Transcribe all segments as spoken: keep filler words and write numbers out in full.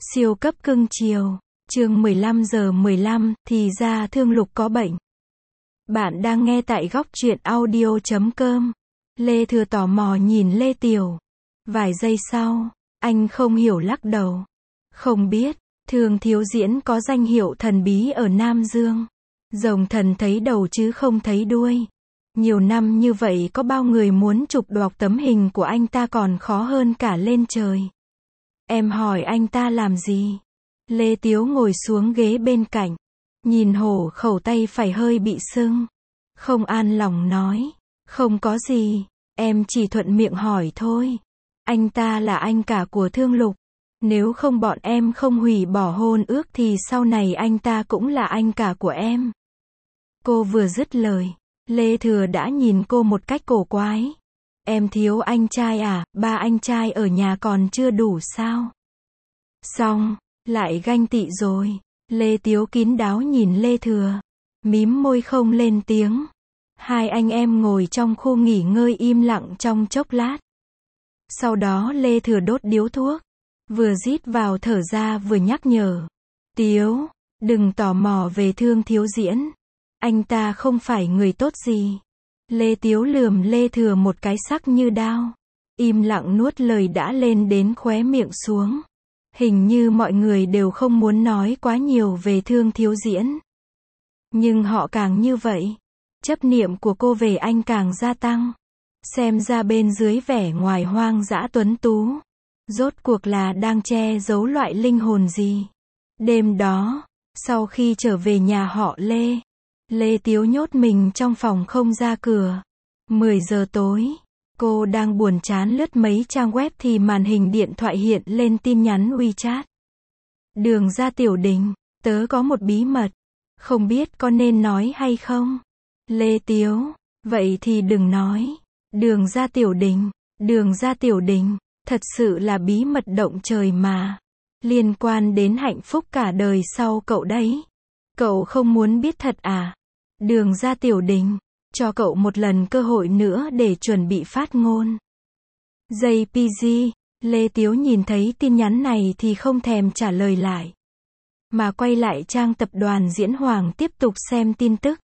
Siêu cấp cưng chiều. Chương mười lăm giờ mười lăm, thì ra Thương Lục có bệnh. Bạn đang nghe tại góc truyện audio chấm com. Lê Thừa tò mò nhìn Lê Tiểu. Vài giây sau, anh không hiểu lắc đầu. Không biết, Thương Thiếu Diễn có danh hiệu thần bí ở Nam Dương. Rồng thần thấy đầu chứ không thấy đuôi. Nhiều năm như vậy có bao người muốn chụp đoạt tấm hình của anh ta còn khó hơn cả lên trời. Em hỏi anh ta làm gì? Lê Tiếu ngồi xuống ghế bên cạnh. Nhìn hổ khẩu tay phải hơi bị sưng. Không an lòng nói. Không có gì. Em chỉ thuận miệng hỏi thôi. Anh ta là anh cả của Thương Lục. Nếu không bọn em không hủy bỏ hôn ước thì sau này anh ta cũng là anh cả của em. Cô vừa dứt lời. Lê Thừa đã nhìn cô một cách cổ quái. Em thiếu anh trai à, ba anh trai ở nhà còn chưa đủ sao? Xong, lại ganh tị rồi. Lê Tiếu kín đáo nhìn Lê Thừa. Mím môi không lên tiếng. Hai anh em ngồi trong khu nghỉ ngơi im lặng trong chốc lát. Sau đó Lê Thừa đốt điếu thuốc. Vừa rít vào thở ra vừa nhắc nhở. Tiếu, đừng tò mò về Thương Thiếu Diễn. Anh ta không phải người tốt gì. Lê Tiếu lườm Lê Thừa một cái sắc như đao. Im lặng nuốt lời đã lên đến khóe miệng xuống. Hình như mọi người đều không muốn nói quá nhiều về Thương Thiếu Diễn. Nhưng họ càng như vậy. Chấp niệm của cô về anh càng gia tăng. Xem ra bên dưới vẻ ngoài hoang dã tuấn tú. Rốt cuộc là đang che giấu loại linh hồn gì. Đêm đó, sau khi trở về nhà họ Lê. Lê Tiếu nhốt mình trong phòng không ra cửa. mười giờ tối. Cô đang buồn chán lướt mấy trang web thì màn hình điện thoại hiện lên tin nhắn WeChat. Đường ra Tiểu Đình, tớ có một bí mật. Không biết có nên nói hay không? Lê Tiếu, vậy thì đừng nói. Đường ra Tiểu Đình, đường ra Tiểu Đình, thật sự là bí mật động trời mà. Liên quan đến hạnh phúc cả đời sau cậu đấy. Cậu không muốn biết thật à? Đường ra Tiểu Đình, cho cậu một lần cơ hội nữa để chuẩn bị phát ngôn. gi pê giê, Lê Tiếu nhìn thấy tin nhắn này thì không thèm trả lời lại. Mà quay lại trang tập đoàn Diễn Hoàng tiếp tục xem tin tức.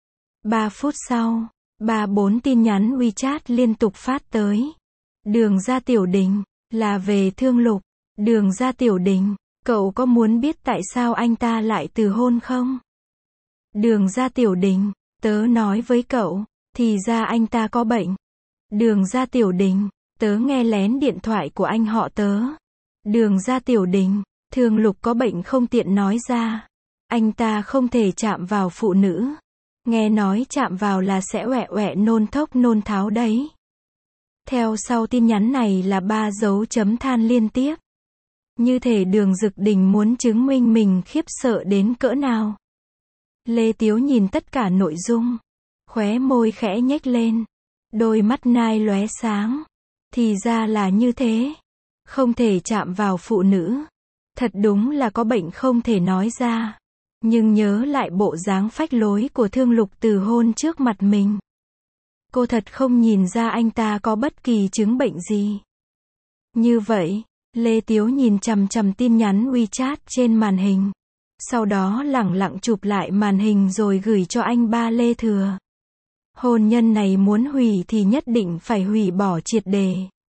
Ba phút sau, ba bốn tin nhắn WeChat liên tục phát tới. Đường ra Tiểu Đình, là về Thương Lục. Đường ra Tiểu Đình, cậu có muốn biết tại sao anh ta lại từ hôn không? Đường ra Tiểu Đình, tớ nói với cậu, thì ra anh ta có bệnh. Đường ra Tiểu Đình, tớ nghe lén điện thoại của anh họ tớ. Đường ra Tiểu Đình, Thương Lục có bệnh không tiện nói ra. Anh ta không thể chạm vào phụ nữ. Nghe nói chạm vào là sẽ oẹ oẹ nôn thốc nôn tháo đấy. Theo sau tin nhắn này là ba dấu chấm than liên tiếp. Như thể Đường Dực Đình muốn chứng minh mình khiếp sợ đến cỡ nào. Lê Tiếu nhìn tất cả nội dung. Khóe môi khẽ nhếch lên. Đôi mắt nai lóe sáng. Thì ra là như thế. Không thể chạm vào phụ nữ. Thật đúng là có bệnh không thể nói ra. Nhưng nhớ lại bộ dáng phách lối của Thương Lục từ hôn trước mặt mình. Cô thật không nhìn ra anh ta có bất kỳ chứng bệnh gì. Như vậy, Lê Tiếu nhìn chằm chằm tin nhắn WeChat trên màn hình. Sau đó lẳng lặng chụp lại màn hình rồi gửi cho anh ba Lê Thừa. Hôn nhân này muốn hủy thì nhất định phải hủy bỏ triệt để.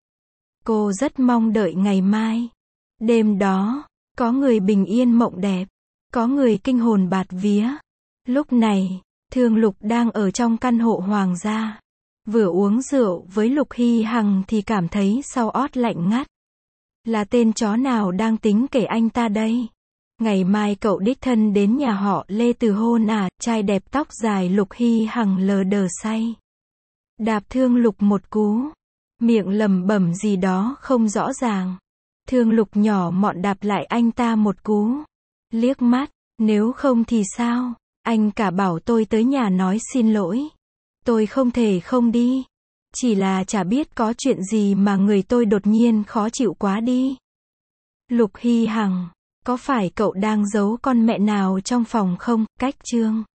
Cô rất mong đợi ngày mai. Đêm đó, có người bình yên mộng đẹp. Có người kinh hồn bạt vía. Lúc này, Thương Lục đang ở trong căn hộ hoàng gia. Vừa uống rượu với Lục Hy Hằng thì cảm thấy sau ót lạnh ngắt. Là tên chó nào đang tính kể anh ta đây? Ngày mai cậu đích thân đến nhà họ Lê từ hôn à? Trai đẹp tóc dài Lục Hy Hằng lờ đờ say. Đạp Thương Lục một cú. Miệng lẩm bẩm gì đó không rõ ràng. Thương Lục nhỏ mọn đạp lại anh ta một cú. Liếc mắt, nếu không thì sao? Anh cả bảo tôi tới nhà nói xin lỗi. Tôi không thể không đi. Chỉ là chả biết có chuyện gì mà người tôi đột nhiên khó chịu quá đi. Lục Hy Hằng, có phải cậu đang giấu con mẹ nào trong phòng không? Cách chương